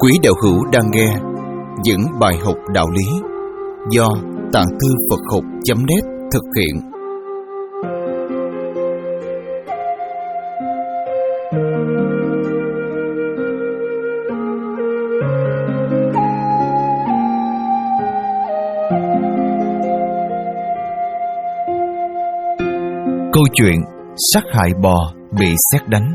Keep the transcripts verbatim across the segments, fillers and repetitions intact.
Quý đạo hữu đang nghe những bài học đạo lý do Tạng Thư Phật Học chấm net thực hiện. Câu chuyện sát hại bò bị sét đánh.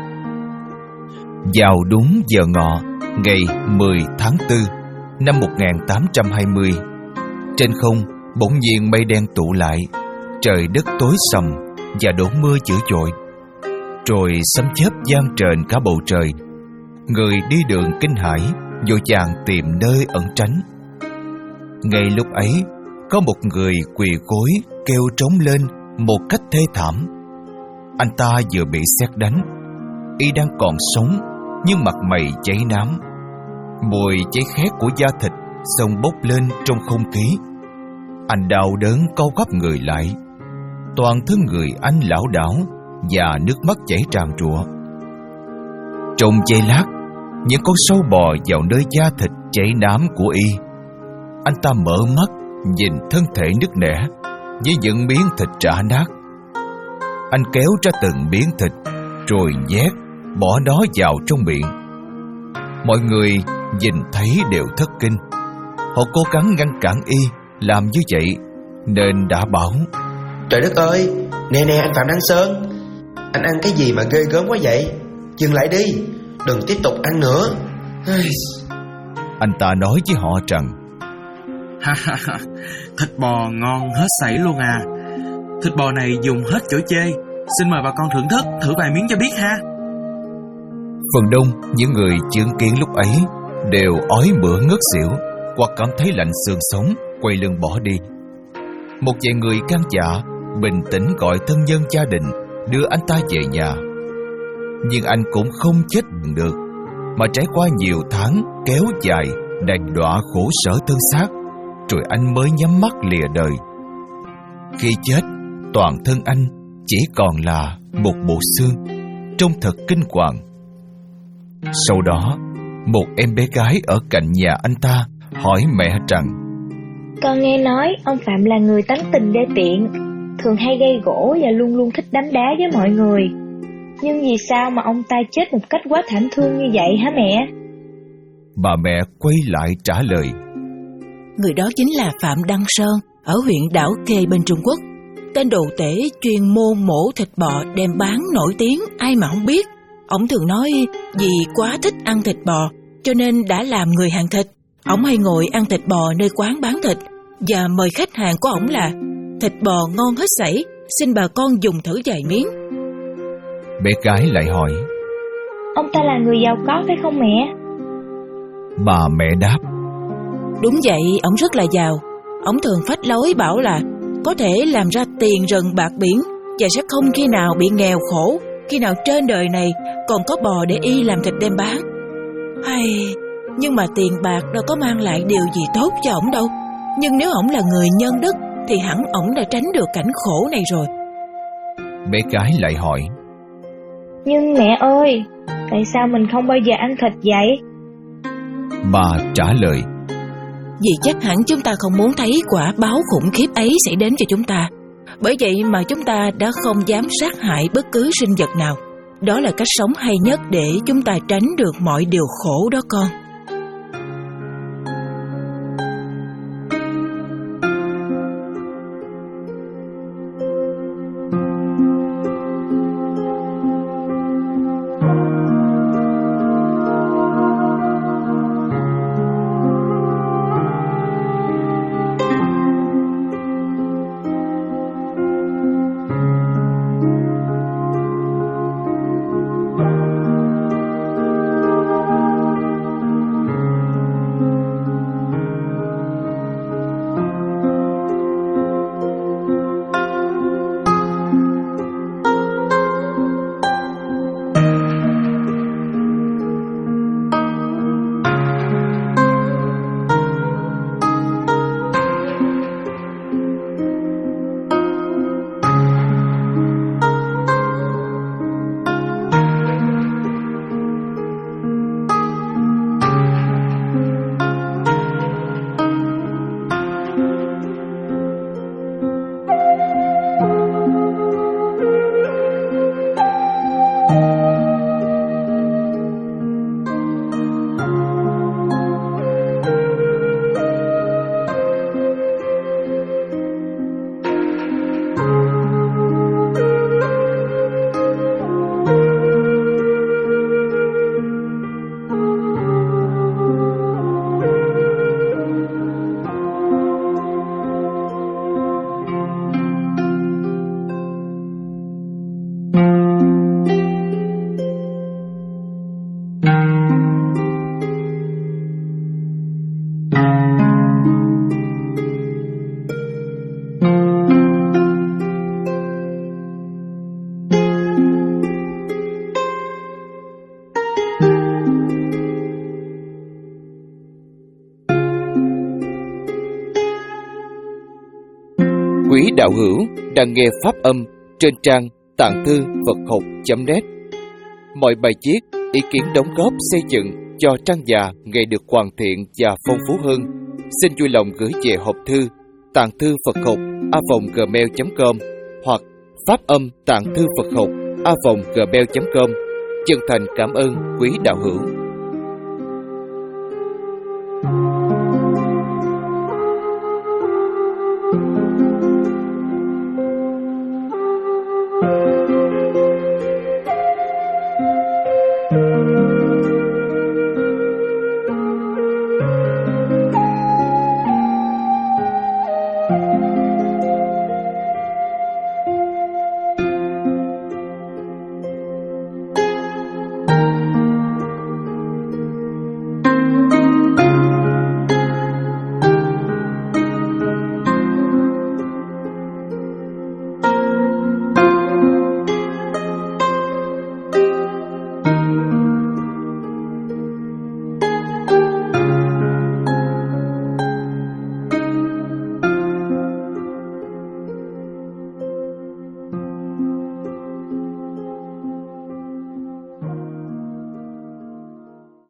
Vào đúng giờ ngọ ngày mười tháng tư năm một nghìn tám trăm hai mươi, trên không bỗng nhiên mây đen tụ lại, trời đất tối sầm và đổ mưa dữ dội, rồi sấm chớp vang trền cả bầu trời. Người đi đường kinh hãi vội vàng tìm nơi ẩn tránh. Ngay lúc ấy, có một người quỳ gối kêu trống lên một cách thê thảm. Anh ta vừa bị sét đánh, y đang còn sống nhưng mặt mày cháy nám, mùi cháy khét của da thịt xông bốc lên trong không khí. Anh đau đớn cau gắp người lại, toàn thân người anh lảo đảo và nước mắt chảy tràn trụa. Trong giây lát, những con sâu bò vào nơi da thịt cháy nám của y. Anh ta mở mắt nhìn thân thể nứt nẻ với những miếng thịt rã nát. Anh kéo ra từng miếng thịt rồi nhét bỏ nó vào trong miệng. Mọi người nhìn thấy đều thất kinh. Họ cố gắng ngăn cản y làm như vậy nên đã bảo: Trời đất ơi, nè nè anh Phạm Đăng Sơn, anh ăn cái gì mà ghê gớm quá vậy? Dừng lại đi, đừng tiếp tục ăn nữa. Anh ta nói với họ rằng: Ha ha ha, thịt bò ngon hết sảy luôn à. Thịt bò này dùng hết chỗ chê. Xin mời bà con thưởng thức thử vài miếng cho biết ha. Phần đông những người chứng kiến lúc ấy đều ói mửa ngất xỉu hoặc cảm thấy lạnh xương sống, quay lưng bỏ đi. Một vài người gan dạ bình tĩnh gọi thân nhân gia đình đưa anh ta về nhà. Nhưng anh cũng không chết được, mà trải qua nhiều tháng kéo dài đầy đọa khổ sở thân xác, rồi anh mới nhắm mắt lìa đời. Khi chết, toàn thân anh chỉ còn là một bộ xương, trông thật kinh hoàng. Sau đó, một em bé gái ở cạnh nhà anh ta hỏi mẹ rằng: Con nghe nói ông Phạm là người tánh tình đê tiện, thường hay gây gổ và luôn luôn thích đấm đá với mọi người. Nhưng vì sao mà ông ta chết một cách quá thảm thương như vậy hả mẹ? Bà mẹ quay lại trả lời: Người đó chính là Phạm Đăng Sơn ở huyện Đảo Khê bên Trung Quốc. Tên đồ tể chuyên môn mổ thịt bò đem bán nổi tiếng, ai mà không biết. Ông thường nói vì quá thích ăn thịt bò cho nên đã làm người hàng thịt. Ông hay ngồi ăn thịt bò nơi quán bán thịt và mời khách hàng của ông là: Thịt bò ngon hết sảy, xin bà con dùng thử vài miếng. Bé gái lại hỏi: Ông ta là người giàu có phải không mẹ? Bà mẹ đáp: Đúng vậy, ông rất là giàu. Ông thường phách lối bảo là có thể làm ra tiền rừng bạc biển và sẽ không khi nào bị nghèo khổ, khi nào trên đời này còn có bò để y làm thịt đem bán. Hay, nhưng mà tiền bạc đâu có mang lại điều gì tốt cho ổng đâu. Nhưng nếu ổng là người nhân đức thì hẳn ổng đã tránh được cảnh khổ này rồi. Bé gái lại hỏi: Nhưng mẹ ơi, tại sao mình không bao giờ ăn thịt vậy? Bà trả lời: Vì chắc hẳn chúng ta không muốn thấy quả báo khủng khiếp ấy xảy đến cho chúng ta. Bởi vậy mà chúng ta đã không dám sát hại bất cứ sinh vật nào. Đó là cách sống hay nhất để chúng ta tránh được mọi điều khổ đó con. đạo hữu đang nghe pháp âm trên trang tạng thư Phật học chấm net. Mọi bài viết, ý kiến đóng góp xây dựng cho trang già ngày được hoàn thiện và phong phú hơn, xin vui lòng gửi về hộp thư tạng thư Phật học a vòng gmail chấm com hoặc pháp âm tạng thư Phật học a vòng gmail chấm com. Chân thành cảm ơn quý đạo hữu.